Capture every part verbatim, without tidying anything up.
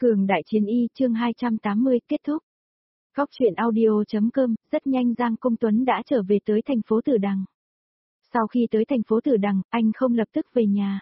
Cường đại chiến y chương hai trăm tám mươi kết thúc. Góc truyện audio.com, rất nhanh Giang Công Tuấn đã trở về tới thành phố Tử Đằng. Sau khi tới thành phố Tử Đằng, anh không lập tức về nhà,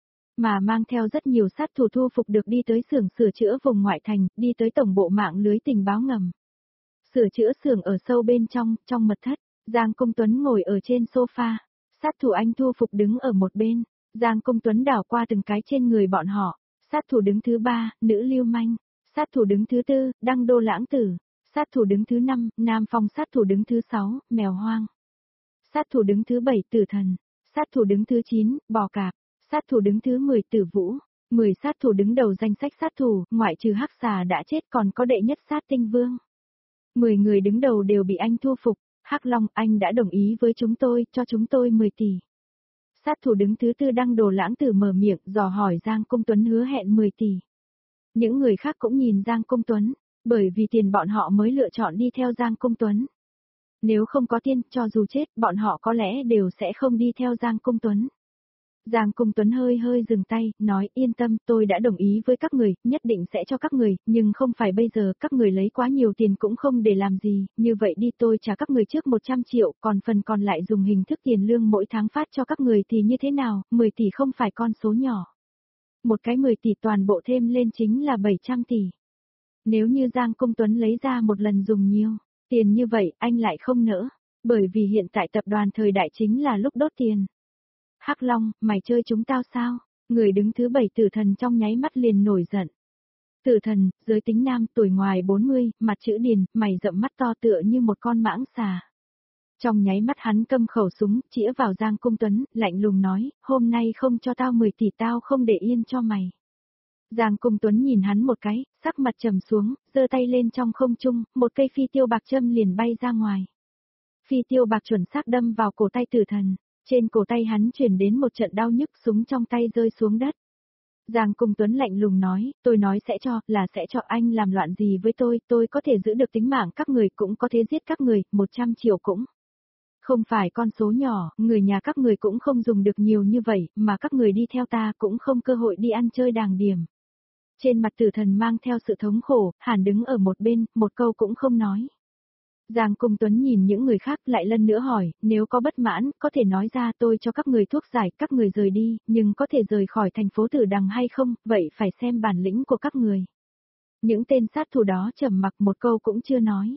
mà mang theo rất nhiều sát thủ thu phục được đi tới xưởng sửa chữa vùng ngoại thành, đi tới tổng bộ mạng lưới tình báo ngầm. Sửa chữa xưởng ở sâu bên trong, trong mật thất, Giang Công Tuấn ngồi ở trên sofa, sát thủ anh thu phục đứng ở một bên, Giang Công Tuấn đảo qua từng cái trên người bọn họ. Sát thủ đứng thứ ba, nữ lưu manh. Sát thủ đứng thứ tư, đăng đô lãng tử. Sát thủ đứng thứ năm, nam phong. Sát thủ đứng thứ sáu, mèo hoang. Sát thủ đứng thứ bảy, tử thần. Sát thủ đứng thứ chín, bò cạp. Sát thủ đứng thứ mười, tử vũ. mười sát thủ đứng đầu danh sách sát thủ, ngoại trừ hắc xà đã chết còn có đệ nhất sát tinh vương. mười người đứng đầu đều bị anh thu phục. Hắc Long, anh đã đồng ý với chúng tôi, cho chúng tôi mười tỷ. Sát thủ đứng thứ tư đăng đồ lãng tử mở miệng dò hỏi Giang Công Tuấn hứa hẹn mười tỷ. Những người khác cũng nhìn Giang Công Tuấn, bởi vì tiền bọn họ mới lựa chọn đi theo Giang Công Tuấn. Nếu không có tiền, cho dù chết, bọn họ có lẽ đều sẽ không đi theo Giang Công Tuấn. Giang Công Tuấn hơi hơi dừng tay, nói yên tâm, tôi đã đồng ý với các người, nhất định sẽ cho các người, nhưng không phải bây giờ, các người lấy quá nhiều tiền cũng không để làm gì, như vậy đi tôi trả các người trước một trăm triệu, còn phần còn lại dùng hình thức tiền lương mỗi tháng phát cho các người thì như thế nào, mười tỷ không phải con số nhỏ. Một cái mười tỷ toàn bộ thêm lên chính là bảy trăm tỷ. Nếu như Giang Công Tuấn lấy ra một lần dùng nhiều, tiền như vậy anh lại không nỡ, bởi vì hiện tại tập đoàn thời đại chính là lúc đốt tiền. Hắc Long, mày chơi chúng tao sao? Người đứng thứ bảy tử thần trong nháy mắt liền nổi giận. Tử thần, giới tính nam, tuổi ngoài bốn mươi, mặt chữ điền, mày rậm mắt to tựa như một con mãng xà. Trong nháy mắt hắn cầm khẩu súng, chĩa vào Giang Công Tuấn, lạnh lùng nói, hôm nay không cho tao mười tỷ tao không để yên cho mày. Giang Công Tuấn nhìn hắn một cái, sắc mặt trầm xuống, giơ tay lên trong không trung, một cây phi tiêu bạc châm liền bay ra ngoài. Phi tiêu bạc chuẩn xác đâm vào cổ tay tử thần. Trên cổ tay hắn truyền đến một trận đau nhức, súng trong tay rơi xuống đất. Giang Công Tuấn lạnh lùng nói, tôi nói sẽ cho, là sẽ cho anh làm loạn gì với tôi, tôi có thể giữ được tính mạng các người cũng có thể giết các người, một trăm triệu cũng. Không phải con số nhỏ, người nhà các người cũng không dùng được nhiều như vậy, mà các người đi theo ta cũng không cơ hội đi ăn chơi đàng điềm. Trên mặt tử thần mang theo sự thống khổ, Hàn đứng ở một bên, một câu cũng không nói. Giang Công Tuấn nhìn những người khác lại lần nữa hỏi, nếu có bất mãn, có thể nói ra tôi cho các người thuốc giải, các người rời đi, nhưng có thể rời khỏi thành phố Tử Đằng hay không, vậy phải xem bản lĩnh của các người. Những tên sát thủ đó trầm mặc một câu cũng chưa nói.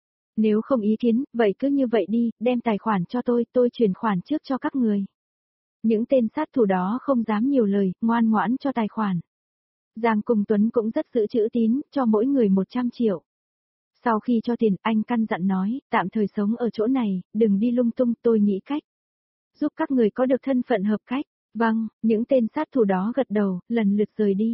Nếu không ý kiến, vậy cứ như vậy đi, đem tài khoản cho tôi, tôi chuyển khoản trước cho các người. Những tên sát thủ đó không dám nhiều lời, ngoan ngoãn cho tài khoản. Giang Công Tuấn cũng rất giữ chữ tín, cho mỗi người một trăm triệu. Sau khi cho tiền, anh căn dặn nói, tạm thời sống ở chỗ này, đừng đi lung tung, tôi nghĩ cách. Giúp các người có được thân phận hợp cách. Vâng, những tên sát thủ đó gật đầu, lần lượt rời đi.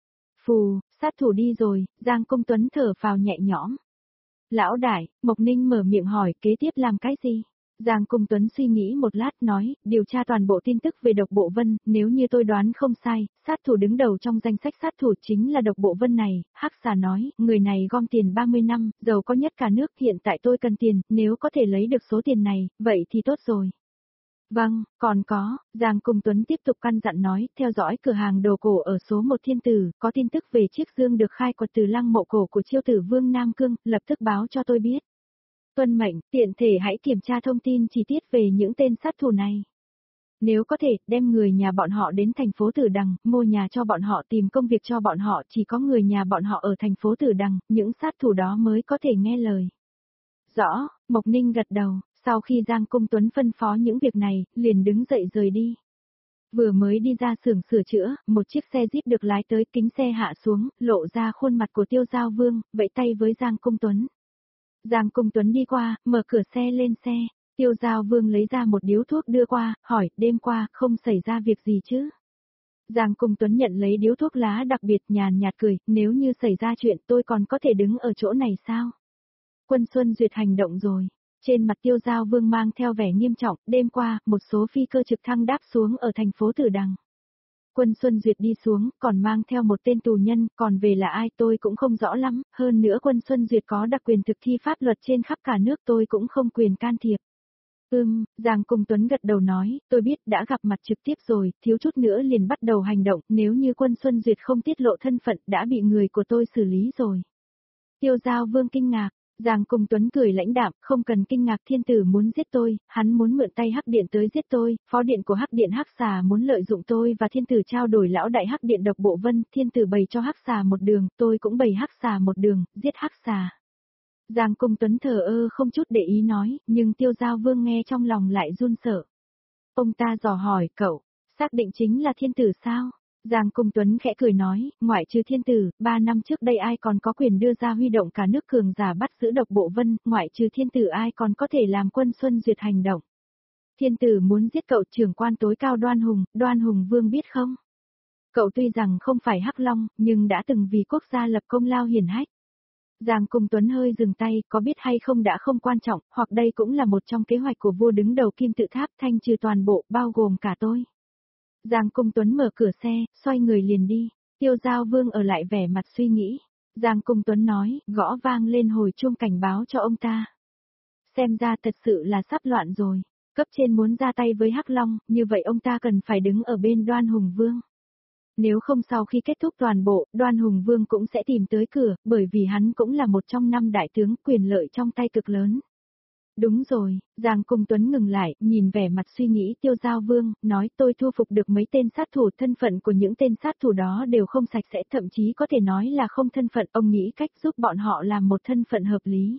Phù, sát thủ đi rồi, Giang Công Tuấn thở phào nhẹ nhõm. Lão đại, Mộc Ninh mở miệng hỏi, kế tiếp làm cái gì? Giang Công Tuấn suy nghĩ một lát nói, điều tra toàn bộ tin tức về Độc Bộ Vân, nếu như tôi đoán không sai, sát thủ đứng đầu trong danh sách sát thủ chính là Độc Bộ Vân này. Hắc xà nói, người này gom tiền ba mươi năm, giàu có nhất cả nước, hiện tại tôi cần tiền, nếu có thể lấy được số tiền này, vậy thì tốt rồi. Vâng, còn có, Giang Công Tuấn tiếp tục căn dặn nói, theo dõi cửa hàng đồ cổ ở số một Thiên Tử, có tin tức về chiếc dương được khai quật từ lăng mộ cổ của Chiêu Tử Vương Nam Cương, lập tức báo cho tôi biết. Tuân mệnh, tiện thể hãy kiểm tra thông tin chi tiết về những tên sát thủ này. Nếu có thể, đem người nhà bọn họ đến thành phố Tử Đằng, mua nhà cho bọn họ, tìm công việc cho bọn họ, chỉ có người nhà bọn họ ở thành phố Tử Đằng, những sát thủ đó mới có thể nghe lời. Rõ, Mộc Ninh gật đầu, sau khi Giang Công Tuấn phân phó những việc này, liền đứng dậy rời đi. Vừa mới đi ra xưởng sửa chữa, một chiếc xe Jeep được lái tới, kính xe hạ xuống, lộ ra khuôn mặt của Tiêu Giao Vương, vẫy tay với Giang Công Tuấn. Giang Công Tuấn đi qua, mở cửa xe lên xe, Tiêu Giao Vương lấy ra một điếu thuốc đưa qua, hỏi, đêm qua, không xảy ra việc gì chứ? Giang Công Tuấn nhận lấy điếu thuốc lá đặc biệt, nhàn nhạt cười, nếu như xảy ra chuyện tôi còn có thể đứng ở chỗ này sao? Quân Xuân Duyệt hành động rồi. Trên mặt Tiêu Giao Vương mang theo vẻ nghiêm trọng, đêm qua, một số phi cơ trực thăng đáp xuống ở thành phố Tử Đằng. Quân Xuân Duyệt đi xuống, còn mang theo một tên tù nhân, còn về là ai tôi cũng không rõ lắm, hơn nữa Quân Xuân Duyệt có đặc quyền thực thi pháp luật trên khắp cả nước tôi cũng không quyền can thiệp. Ừm, Giang Cung Tuấn gật đầu nói, tôi biết đã gặp mặt trực tiếp rồi, thiếu chút nữa liền bắt đầu hành động, nếu như Quân Xuân Duyệt không tiết lộ thân phận đã bị người của tôi xử lý rồi. Tiêu Giao Vương kinh ngạc, Giang Cung Tuấn cười lãnh đạm, không cần kinh ngạc, thiên tử muốn giết tôi, hắn muốn mượn tay Hắc Điện tới giết tôi, phó điện của Hắc Điện Hắc Xà muốn lợi dụng tôi và thiên tử trao đổi lão đại Hắc Điện Độc Bộ Vân, thiên tử bày cho Hắc Xà một đường, tôi cũng bày Hắc Xà một đường, giết Hắc Xà. Giang Cung Tuấn thờ ơ không chút để ý nói, nhưng Tiêu Giao Vương nghe trong lòng lại run sợ. Ông ta dò hỏi, cậu, xác định chính là thiên tử sao? Giang Cung Tuấn khẽ cười nói, ngoại trừ thiên tử, ba năm trước đây ai còn có quyền đưa ra huy động cả nước cường giả bắt giữ Độc Bộ Vân, ngoại trừ thiên tử ai còn có thể làm Quân Xuân Duyệt hành động. Thiên tử muốn giết cậu, trưởng quan tối cao Đoan Hùng, Đoan Hùng Vương biết không? Cậu tuy rằng không phải Hắc Long, nhưng đã từng vì quốc gia lập công lao hiển hách. Giang Cung Tuấn hơi dừng tay, có biết hay không đã không quan trọng, hoặc đây cũng là một trong kế hoạch của vua đứng đầu Kim Tự Tháp, thanh trừ toàn bộ, bao gồm cả tôi. Giang Cung Tuấn mở cửa xe, xoay người liền đi, Tiêu Giao Vương ở lại vẻ mặt suy nghĩ. Giang Cung Tuấn nói, gõ vang lên hồi chuông cảnh báo cho ông ta. Xem ra thật sự là sắp loạn rồi, cấp trên muốn ra tay với Hắc Long, như vậy ông ta cần phải đứng ở bên Đoan Hùng Vương. Nếu không sau khi kết thúc toàn bộ, Đoan Hùng Vương cũng sẽ tìm tới cửa, bởi vì hắn cũng là một trong năm đại tướng, quyền lợi trong tay cực lớn. Đúng rồi, Giang Cung Tuấn ngừng lại, nhìn vẻ mặt suy nghĩ Tiêu Giao Vương, nói tôi thu phục được mấy tên sát thủ, thân phận của những tên sát thủ đó đều không sạch sẽ, thậm chí có thể nói là không thân phận, ông nghĩ cách giúp bọn họ làm một thân phận hợp lý.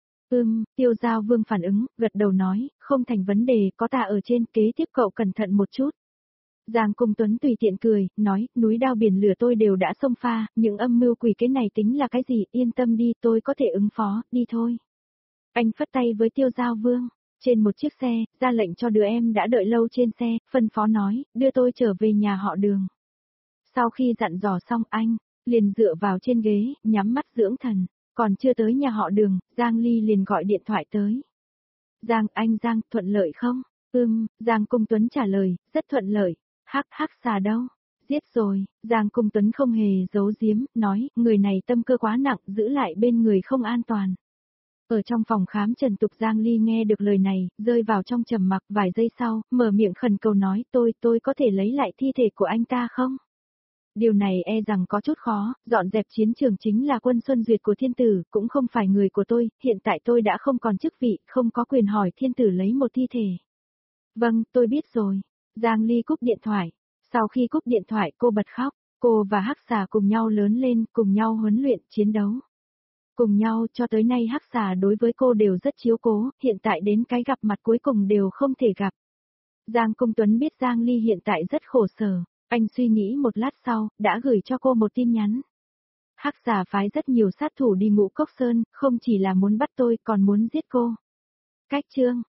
Ừm, Tiêu Giao Vương phản ứng, gật đầu nói, không thành vấn đề, có ta ở trên, kế tiếp cậu cẩn thận một chút. Giang Cung Tuấn tùy tiện cười, nói, núi đao biển lửa tôi đều đã xông pha, những âm mưu quỷ kế này tính là cái gì, yên tâm đi, tôi có thể ứng phó, đi thôi. Anh phất tay với Tiêu Giao Vương, trên một chiếc xe, ra lệnh cho đứa em đã đợi lâu trên xe, phân phó nói, đưa tôi trở về nhà họ Đường. Sau khi dặn dò xong anh, liền dựa vào trên ghế, nhắm mắt dưỡng thần, còn chưa tới nhà họ Đường, Giang Ly liền gọi điện thoại tới. Giang, anh Giang, thuận lợi không? Ừm, Giang Cung Tuấn trả lời, rất thuận lợi. Hắc Hắc Xà đâu? Giết rồi, Giang Cung Tuấn không hề giấu giếm, nói, người này tâm cơ quá nặng, giữ lại bên người không an toàn. Ở trong phòng khám Trần Tục Giang Ly nghe được lời này, rơi vào trong trầm mặc, vài giây sau, mở miệng khẩn cầu nói, tôi, tôi có thể lấy lại thi thể của anh ta không? Điều này e rằng có chút khó, dọn dẹp chiến trường chính là Quân Xuân Duyệt của thiên tử, cũng không phải người của tôi, hiện tại tôi đã không còn chức vị, không có quyền hỏi thiên tử lấy một thi thể. Vâng, tôi biết rồi. Giang Ly cúp điện thoại. Sau khi cúp điện thoại cô bật khóc, cô và Hắc Xà cùng nhau lớn lên, cùng nhau huấn luyện, chiến đấu. Cùng nhau cho tới nay Hắc Xà đối với cô đều rất chiếu cố, hiện tại đến cái gặp mặt cuối cùng đều không thể gặp. Giang Cung Tuấn biết Giang Ly hiện tại rất khổ sở, anh suy nghĩ một lát sau, đã gửi cho cô một tin nhắn. Hắc Xà phái rất nhiều sát thủ đi Ngũ Cốc Sơn, không chỉ là muốn bắt tôi còn muốn giết cô. Cách chương